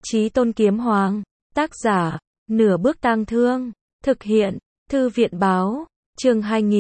Chí Tôn Kiếm Hoàng. Tác giả, Nửa Bước Tang Thương. Thực hiện, Thư viện báo. Chương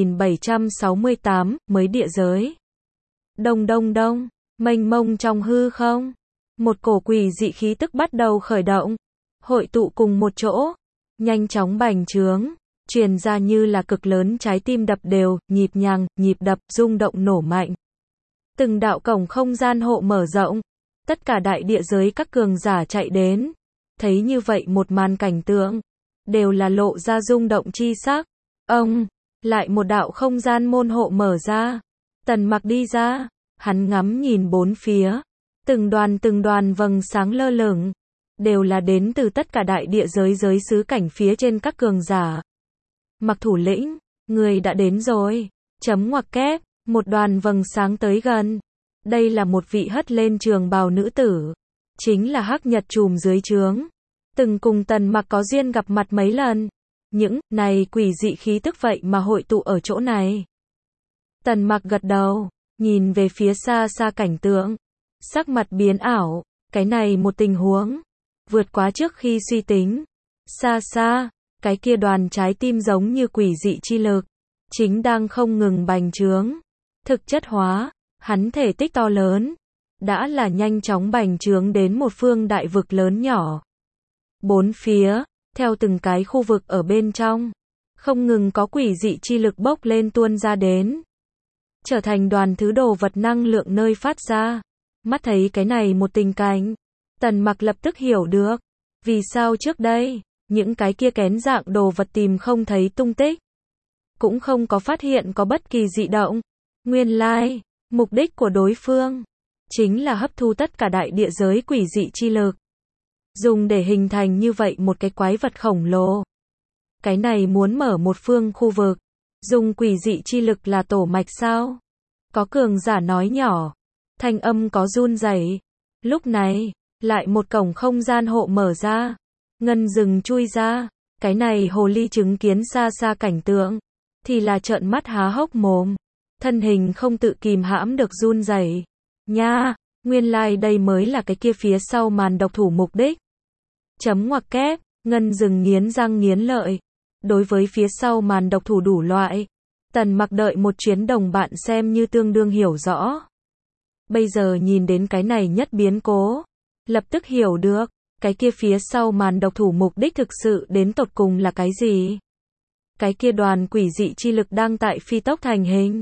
2768, mới địa giới. Đông đông đông, mênh mông trong hư không. Một cổ quỷ dị khí tức bắt đầu khởi động, hội tụ cùng một chỗ, nhanh chóng bành trướng, truyền ra như là cực lớn trái tim đập đều, nhịp nhàng, nhịp đập, rung động nổ mạnh. Từng đạo cổng không gian hộ mở rộng, tất cả đại địa giới các cường giả chạy đến, thấy như vậy một màn cảnh tượng, đều là lộ ra rung động chi sắc. Ông, lại một đạo không gian môn hộ mở ra, Tần Mặc đi ra, hắn ngắm nhìn bốn phía, từng đoàn vầng sáng lơ lửng, đều là đến từ tất cả đại địa giới giới xứ cảnh phía trên các cường giả. Mặc thủ lĩnh, người đã đến rồi. Chấm ngoặc kép, một đoàn vầng sáng tới gần. Đây là một vị hất lên trường bào nữ tử, chính là Hắc Nhật Trùm dưới trướng, từng cùng Tần Mặc có duyên gặp mặt mấy lần. Những này quỷ dị khí tức vậy mà hội tụ ở chỗ này. Tần Mặc gật đầu, nhìn về phía xa xa cảnh tượng, sắc mặt biến ảo, cái này một tình huống vượt quá trước khi suy tính. Xa xa, cái kia đoàn trái tim giống như quỷ dị chi lực, chính đang không ngừng bành trướng, thực chất hóa, hắn thể tích to lớn, đã là nhanh chóng bành trướng đến một phương đại vực lớn nhỏ. Bốn phía, theo từng cái khu vực ở bên trong, không ngừng có quỷ dị chi lực bốc lên tuôn ra đến, trở thành đoàn thứ đồ vật năng lượng nơi phát ra. Mắt thấy cái này một tình cảnh, Tần Mặc lập tức hiểu được, vì sao trước đây, những cái kia kén dạng đồ vật tìm không thấy tung tích, cũng không có phát hiện có bất kỳ dị động. Nguyên lai, mục đích của đối phương, chính là hấp thu tất cả đại địa giới quỷ dị chi lực, dùng để hình thành như vậy một cái quái vật khổng lồ. Cái này muốn mở một phương khu vực, dùng quỷ dị chi lực là tổ mạch sao? Có cường giả nói nhỏ, thanh âm có run rẩy. Lúc này, lại một cổng không gian hộ mở ra, Ngân Dừng chui ra. Cái này hồ ly chứng kiến xa xa cảnh tượng, thì là trợn mắt há hốc mồm, thân hình không tự kìm hãm được run rẩy. Nha, nguyên lai đây mới là cái kia phía sau màn độc thủ mục đích. Chấm ngoặc kép, Ngân Dừng nghiến răng nghiến lợi. Đối với phía sau màn độc thủ đủ loại, Tần Mặc đợi một chuyến đồng bạn xem như tương đương hiểu rõ. Bây giờ nhìn đến cái này nhất biến cố, lập tức hiểu được, cái kia phía sau màn độc thủ mục đích thực sự đến tột cùng là cái gì. Cái kia đoàn quỷ dị chi lực đang tại phi tốc thành hình,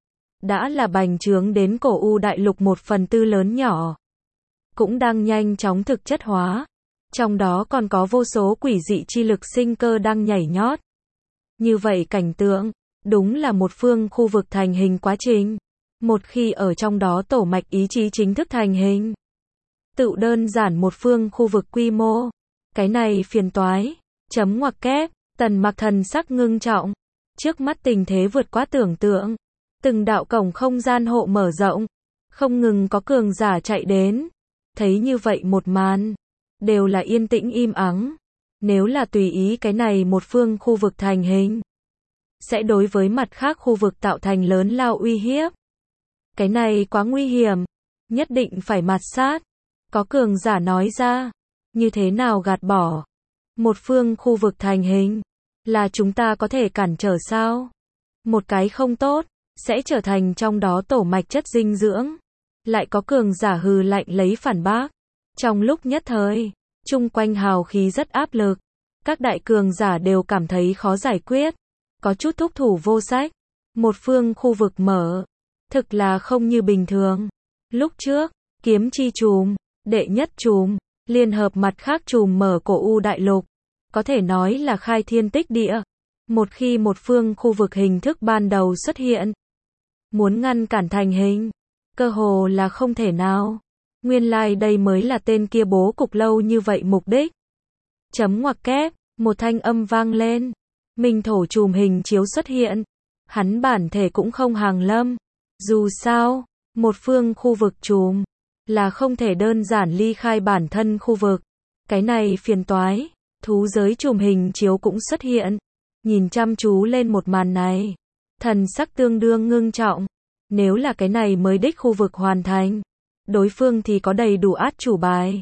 đã là bành trướng đến cổ u đại lục 1/4 lớn nhỏ, cũng đang nhanh chóng thực chất hóa. Trong đó còn có vô số quỷ dị chi lực sinh cơ đang nhảy nhót. Như vậy cảnh tượng, đúng là một phương khu vực thành hình quá trình. Một khi ở trong đó tổ mạch ý chí chính thức thành hình, tự đơn giản một phương khu vực quy mô, cái này phiền toái. Chấm ngoặc kép, Tần Mặc thần sắc ngưng trọng. Trước mắt tình thế vượt quá tưởng tượng. Từng đạo cổng không gian hộ mở rộng, không ngừng có cường giả chạy đến. Thấy như vậy một màn, đều là yên tĩnh im ắng. Nếu là tùy ý cái này một phương khu vực thành hình, sẽ đối với mặt khác khu vực tạo thành lớn lao uy hiếp. Cái này quá nguy hiểm, nhất định phải mạt sát. Có cường giả nói ra, như thế nào gạt bỏ. Một phương khu vực thành hình, là chúng ta có thể cản trở sao? Một cái không tốt, sẽ trở thành trong đó tổ mạch chất dinh dưỡng. Lại có cường giả hừ lạnh lấy phản bác. Trong lúc nhất thời, chung quanh hào khí rất áp lực. Các đại cường giả đều cảm thấy khó giải quyết, có chút thúc thủ vô sách. Một phương khu vực mở, thực là không như bình thường. Lúc trước, kiếm chi trùm, đệ nhất trùm, liên hợp mặt khác trùm mở cổ u đại lục, có thể nói là khai thiên tích địa. Một khi một phương khu vực hình thức ban đầu xuất hiện, muốn ngăn cản thành hình, cơ hồ là không thể nào. Nguyên lai đây mới là tên kia bố cục lâu như vậy mục đích. Chấm ngoặc kép, một thanh âm vang lên. Minh thổ trùm hình chiếu xuất hiện. Hắn bản thể cũng không hàng lâm. Dù sao, một phương khu vực trùm, là không thể đơn giản ly khai bản thân khu vực. Cái này phiền toái. Thú giới trùm hình chiếu cũng xuất hiện. Nhìn chăm chú lên một màn này, thần sắc tương đương ngưng trọng. Nếu là cái này mới đích khu vực hoàn thành, đối phương thì có đầy đủ át chủ bài.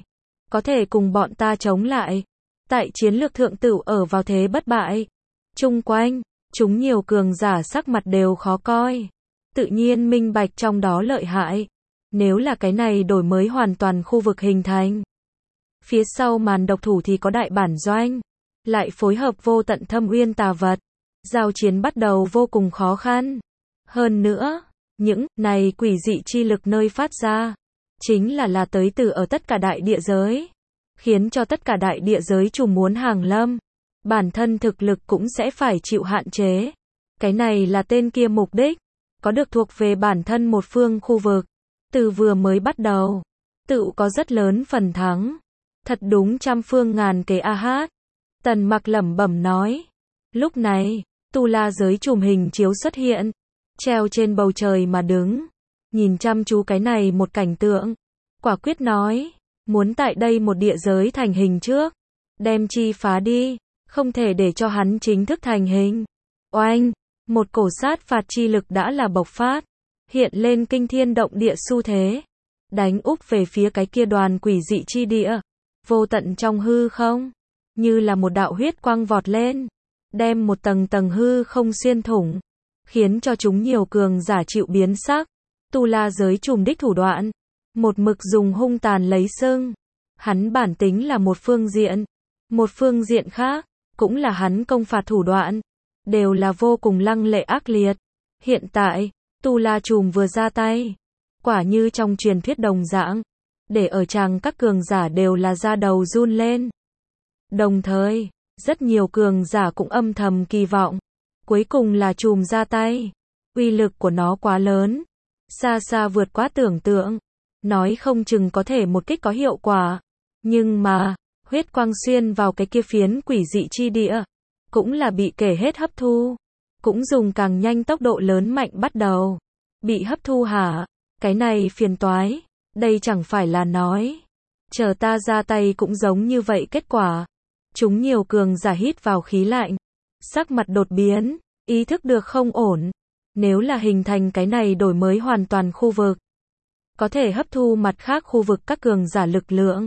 có thể cùng bọn ta chống lại. Tại chiến lược thượng tửu ở vào thế bất bại. Chung quanh, chúng nhiều cường giả sắc mặt đều khó coi. Tự nhiên minh bạch trong đó lợi hại. Nếu là cái này đổi mới hoàn toàn khu vực hình thành. Phía sau màn độc thủ thì có đại bản doanh. Lại phối hợp vô tận thâm uyên tà vật. Giao chiến bắt đầu vô cùng khó khăn. Hơn nữa, những này quỷ dị chi lực nơi phát ra. Chính là tới từ ở tất cả đại địa giới. Khiến cho tất cả đại địa giới trùm muốn hàng lâm. Bản thân thực lực cũng sẽ phải chịu hạn chế. Cái này là tên kia mục đích. Có được thuộc về bản thân một phương khu vực. Từ vừa mới bắt đầu. Tự có rất lớn phần thắng. Thật đúng trăm phương ngàn kế a hát. Tần Mặc lẩm bẩm nói. Lúc này, tu la giới trùm hình chiếu xuất hiện. Treo trên bầu trời mà đứng. Nhìn chăm chú cái này một cảnh tượng. Quả quyết nói. Muốn tại đây một địa giới thành hình trước. Đem chi phá đi. Không thể để cho hắn chính thức thành hình. Oanh. Một cổ sát phạt chi lực đã là bộc phát. Hiện lên kinh thiên động địa xu thế. Đánh úp về phía cái kia đoàn quỷ dị chi địa. Vô tận trong hư không. Như là một đạo huyết quang vọt lên. Đem một tầng tầng hư không xuyên thủng. Khiến cho chúng nhiều cường giả chịu biến sắc. Tu la giới trùm đích thủ đoạn. Một mực dùng hung tàn lấy sưng. Hắn bản tính là một phương diện. Một phương diện khác. Cũng là hắn công phạt thủ đoạn. Đều là vô cùng lăng lệ ác liệt. Hiện tại, tu la trùm vừa ra tay. Quả như trong truyền thuyết đồng dạng. Để ở chàng các cường giả đều là da đầu run lên. Đồng thời, rất nhiều cường giả cũng âm thầm kỳ vọng. Cuối cùng là trùm ra tay. Uy lực của nó quá lớn. Xa xa vượt quá tưởng tượng. Nói không chừng có thể một kích có hiệu quả. Nhưng mà, huyết quang xuyên vào cái kia phiến quỷ dị chi địa. Cũng là bị kể hết hấp thu. Cũng dùng càng nhanh tốc độ lớn mạnh bắt đầu. Bị hấp thu hả? Cái này phiền toái. Đây chẳng phải là nói. Chờ ta ra tay cũng giống như vậy kết quả. Chúng nhiều cường giả hít vào khí lạnh. Sắc mặt đột biến. Ý thức được không ổn. Nếu là hình thành cái này đổi mới hoàn toàn khu vực. Có thể hấp thu mặt khác khu vực các cường giả lực lượng.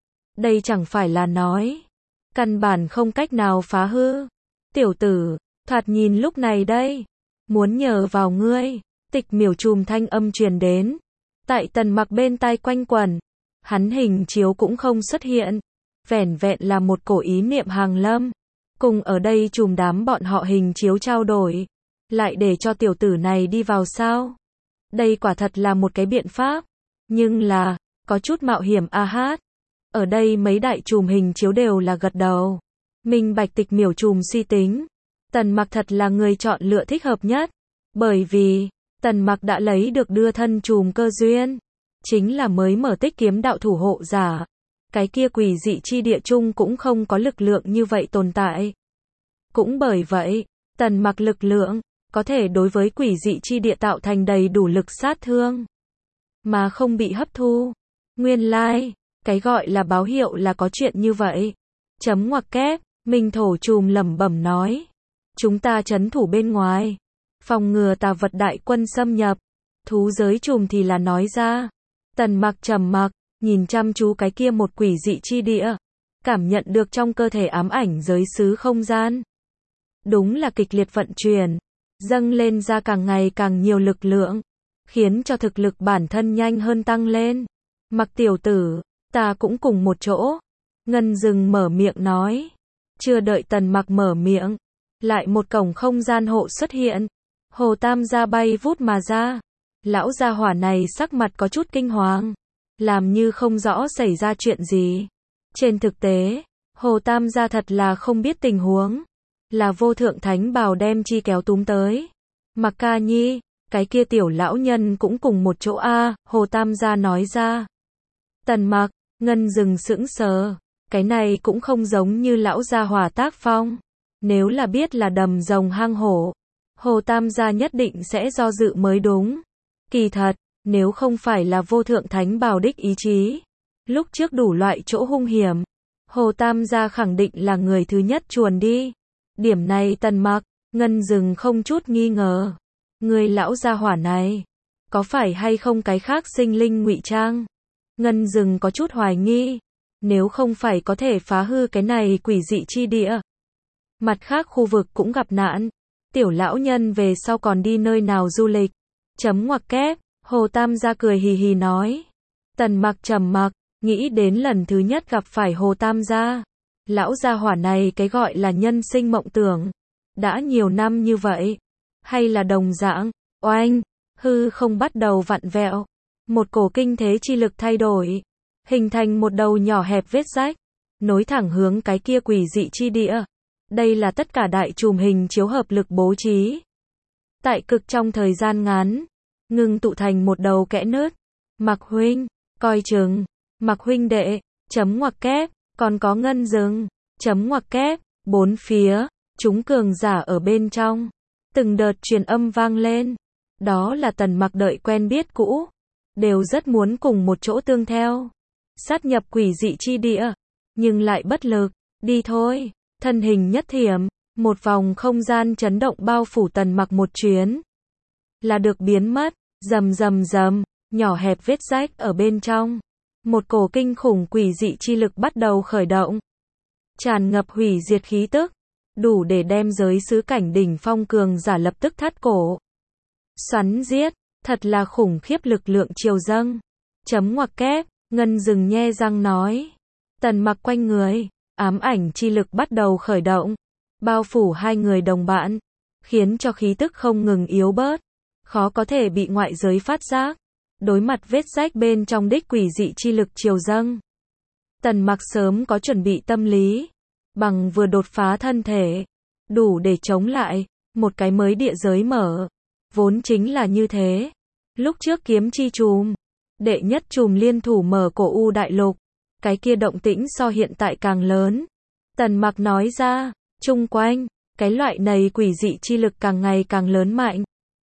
Đây chẳng phải là nói. Căn bản không cách nào phá hư. Tiểu tử, thoạt nhìn lúc này đây. Muốn nhờ vào ngươi. Tịch miểu trùm thanh âm truyền đến. Tại Tần Mặc bên tai quanh quẩn. Hắn hình chiếu cũng không xuất hiện. Vẻn vẹn là một cổ ý niệm hàng lâm. Cùng ở đây trùm đám bọn họ hình chiếu trao đổi. Lại để cho tiểu tử này đi vào sao? Đây quả thật là một cái biện pháp. Nhưng là, có chút mạo hiểm a hát. Ở đây mấy đại trùm hình chiếu đều là gật đầu. Minh bạch tịch miểu trùm suy tính. Tần Mặc thật là người chọn lựa thích hợp nhất. Bởi vì, Tần Mặc đã lấy được đưa thân trùm cơ duyên. Chính là mới mở tích kiếm đạo thủ hộ giả. Cái kia quỷ dị chi địa chung cũng không có lực lượng như vậy tồn tại. Cũng bởi vậy, Tần Mặc lực lượng, có thể đối với quỷ dị chi địa tạo thành đầy đủ lực sát thương. Mà không bị hấp thu. Nguyên lai, cái gọi là báo hiệu là có chuyện như vậy. Chấm ngoặc kép, Minh Thổ trùm lẩm bẩm nói. Chúng ta trấn thủ bên ngoài. Phòng ngừa tà vật đại quân xâm nhập. Thú giới trùm thì là nói ra. Tần Mặc trầm mặc, nhìn chăm chú cái kia một quỷ dị chi địa. Cảm nhận được trong cơ thể ám ảnh giới xứ không gian. Đúng là kịch liệt vận chuyển. Dâng lên ra càng ngày càng nhiều lực lượng. Khiến cho thực lực bản thân nhanh hơn tăng lên. Mặc tiểu tử, ta cũng cùng một chỗ. Ngân Dừng mở miệng nói. Chưa đợi Tần Mặc mở miệng. Lại một cổng không gian hộ xuất hiện. Hồ Tam gia bay vút mà ra. Lão gia hỏa này sắc mặt có chút kinh hoàng. Làm như không rõ xảy ra chuyện gì. Trên thực tế, Hồ Tam gia thật là không biết tình huống. Là vô thượng thánh bào đem chi kéo túm tới. Mặc ca nhi, cái kia tiểu lão nhân cũng cùng một chỗ a. Hồ Tam gia nói ra. Tần Mặc, Ngân Dừng sững sờ. Cái này cũng không giống như lão gia hỏa tác phong. Nếu là biết là đầm rồng hang hổ, Hồ Tam gia nhất định sẽ do dự mới đúng. Kỳ thật, nếu không phải là vô thượng thánh bào đích ý chí, lúc trước đủ loại chỗ hung hiểm, Hồ Tam gia khẳng định là người thứ nhất chuồn đi. Điểm này Tần Mặc, Ngân Dừng không chút nghi ngờ. Người lão gia hỏa này, có phải hay không cái khác sinh linh ngụy trang? Ngân Dừng có chút hoài nghi. nếu không phải có thể phá hư cái này quỷ dị chi địa. Mặt khác khu vực cũng gặp nạn. Tiểu lão nhân về sau còn đi nơi nào du lịch? Chấm ngoặc kép, Hồ Tam gia cười hì hì nói. Tần Mặc trầm mặc, nghĩ đến lần thứ nhất gặp phải Hồ Tam gia. Lão gia hỏa này cái gọi là nhân sinh mộng tưởng. Đã nhiều năm như vậy. Hay là đồng dạng, oanh, hư không bắt đầu vặn vẹo. Một cổ kinh thế chi lực thay đổi. Hình thành một đầu nhỏ hẹp vết rách. Nối thẳng hướng cái kia quỷ dị chi địa. Đây là tất cả đại chùm hình chiếu hợp lực bố trí. Tại cực trong thời gian ngắn, ngừng tụ thành một đầu kẽ nứt. Mặc huynh, coi chừng. Mặc huynh đệ, chấm ngoặc kép, còn có ngân rừng, chấm ngoặc kép, bốn phía, chúng cường giả ở bên trong. Từng đợt truyền âm vang lên. Đó là Tần Mặc đợi quen biết cũ. Đều rất muốn cùng một chỗ tương theo. Sát nhập quỷ dị chi địa. Nhưng lại bất lực. Đi thôi. Thân hình nhất thiểm. Một vòng không gian chấn động bao phủ Tần Mặc một chuyến. Là được biến mất. Rầm rầm rầm. Nhỏ hẹp vết rách ở bên trong. Một cổ kinh khủng quỷ dị chi lực bắt đầu khởi động. Tràn ngập hủy diệt khí tức. Đủ để đem giới xứ cảnh đỉnh phong cường giả lập tức thắt cổ. Xoắn giết. Thật là khủng khiếp lực lượng triều dâng. Chấm ngoặc kép, ngân rừng nhe răng nói. Tần Mặc quanh người, ám ảnh chi lực bắt đầu khởi động. Bao phủ hai người đồng bạn. Khiến cho khí tức không ngừng yếu bớt. Khó có thể bị ngoại giới phát giác. Đối mặt vết rách bên trong đích quỷ dị chi lực triều dâng. Tần Mặc sớm có chuẩn bị tâm lý. Bằng vừa đột phá thân thể. Đủ để chống lại. Một cái mới địa giới mở. Vốn chính là như thế. Lúc trước kiếm chi chùm. Đệ nhất chùm liên thủ mở cổ U đại lục. Cái kia động tĩnh so hiện tại càng lớn. Tần Mặc nói ra. Chung quanh. Cái loại này quỷ dị chi lực càng ngày càng lớn mạnh.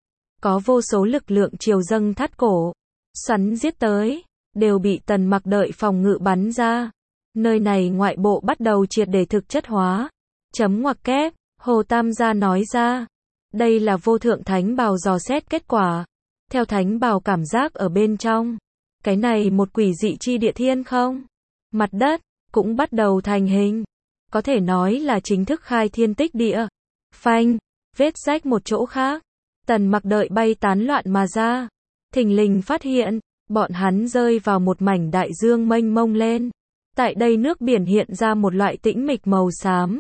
Có vô số lực lượng triều dâng thắt cổ. Xoắn giết tới. Đều bị Tần Mặc đợi phòng ngự bắn ra. Nơi này ngoại bộ bắt đầu triệt để thực chất hóa. Chấm ngoặc kép. Hồ Tam gia nói ra. Đây là vô thượng thánh bào dò xét kết quả. Theo thánh bào cảm giác ở bên trong. Cái này một quỷ dị chi địa thiên không. Mặt đất, cũng bắt đầu thành hình. Có thể nói là chính thức khai thiên tích địa. Phanh, vết rách một chỗ khác. Tần Mặc đợi bay tán loạn mà ra. Thình lình phát hiện, bọn hắn rơi vào một mảnh đại dương mênh mông lên. Tại đây nước biển hiện ra một loại tĩnh mịch màu xám.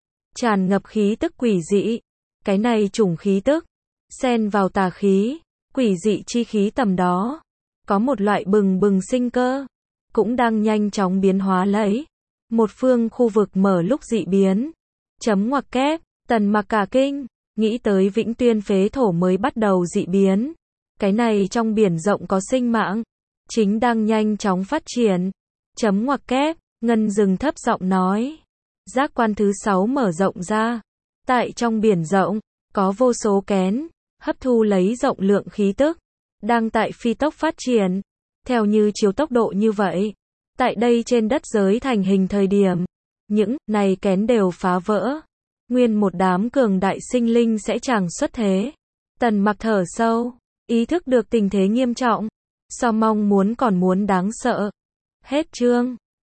Tràn ngập khí tức quỷ dị. Cái này chủng khí tức. Xen vào tà khí. Quỷ dị chi khí tầm đó. Có một loại bừng bừng sinh cơ. Cũng đang nhanh chóng biến hóa lấy. Một phương khu vực mở lúc dị biến. Chấm ngoặc kép. Tần Mặc cả kinh. Nghĩ tới Vĩnh Tuyên phế thổ mới bắt đầu dị biến. Cái này trong biển rộng có sinh mạng. Chính đang nhanh chóng phát triển. Chấm ngoặc kép. Ngân rừng thấp giọng nói. Giác quan thứ 6 mở rộng ra. Tại trong biển rộng. Có vô số kén. Hấp thu lấy rộng lượng khí tức. Đang tại phi tốc phát triển. Theo như chiếu tốc độ như vậy. Tại đây trên đất giới thành hình thời điểm. Những này kén đều phá vỡ. Nguyên một đám cường đại sinh linh sẽ chẳng xuất thế. Tần Mặc thở sâu. Ý thức được tình thế nghiêm trọng. So mong muốn còn muốn đáng sợ. Hết chương.